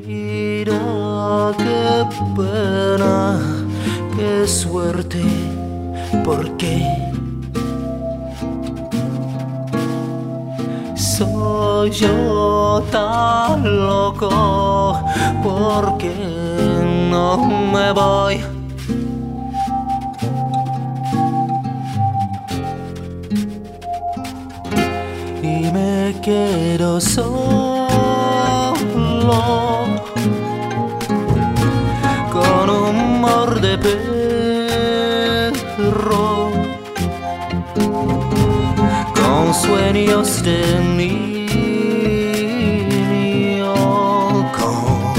Mira qué pena, qué suerte, ¿por qué? Soy yo tan loco, ¿por qué no me voy? Y me quedo solo con humor de perro, con sueños de niño, con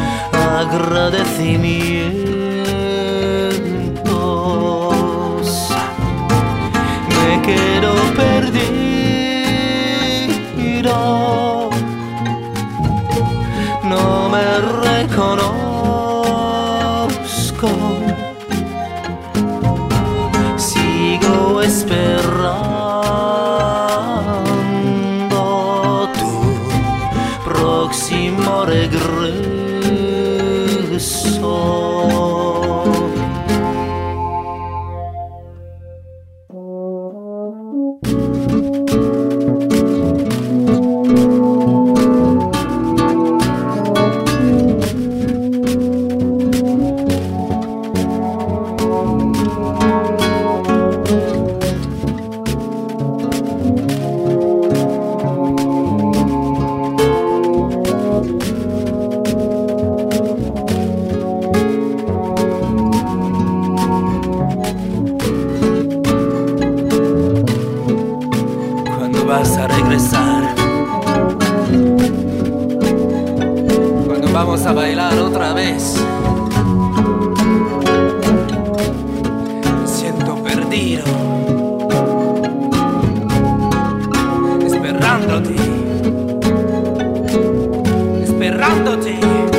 agradecimientos. Me quedo perdido, no me reconozco, sigo esperando tu próximo regreso. Vas a regresar, cuando vamos a bailar otra vez. Me siento perdido, esperándote, esperándote.